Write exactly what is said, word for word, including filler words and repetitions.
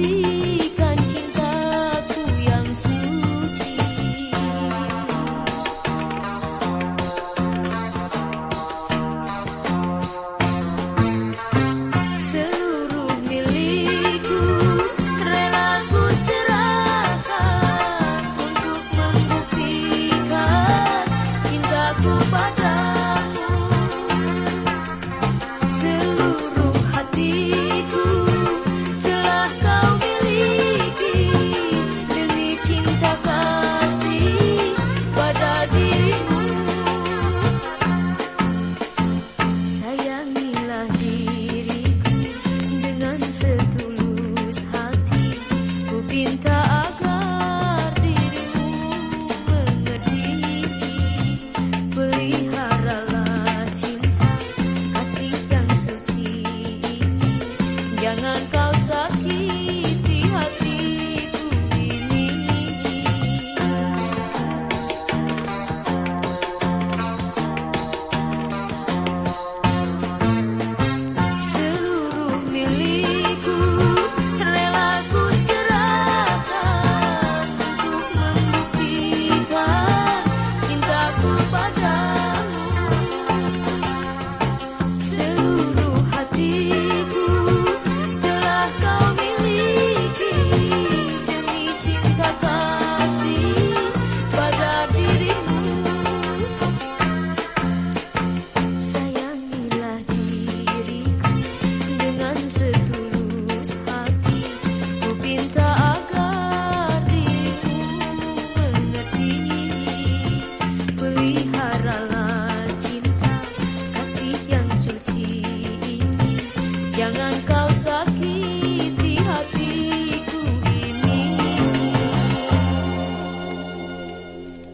buktikan cintaku yang suci. Seluruh milikku rela ku serahkan untuk membuktikan cintaku padamu. Seluruh hatiku telah kau miliki demi cinta kasih pada dirimu. Sayangilah diriku dengan setulus hati. Ku pinta agar dirimu mengerti. Peliharalah cinta kasih yang suci ini. Jangan kau sakiti hatiku ini. Seluruh milikku rela ku serahkan untuk membuktikan cintaku padamu. Seluruh hatiku telah kau miliki demi cinta kasih pada dirimu. Sayangilah diriku dengan setulus hati. Ku pinta agar dirimu mengerti. Peliharalah cinta kasih yang suci ini. Jangan kau sakiti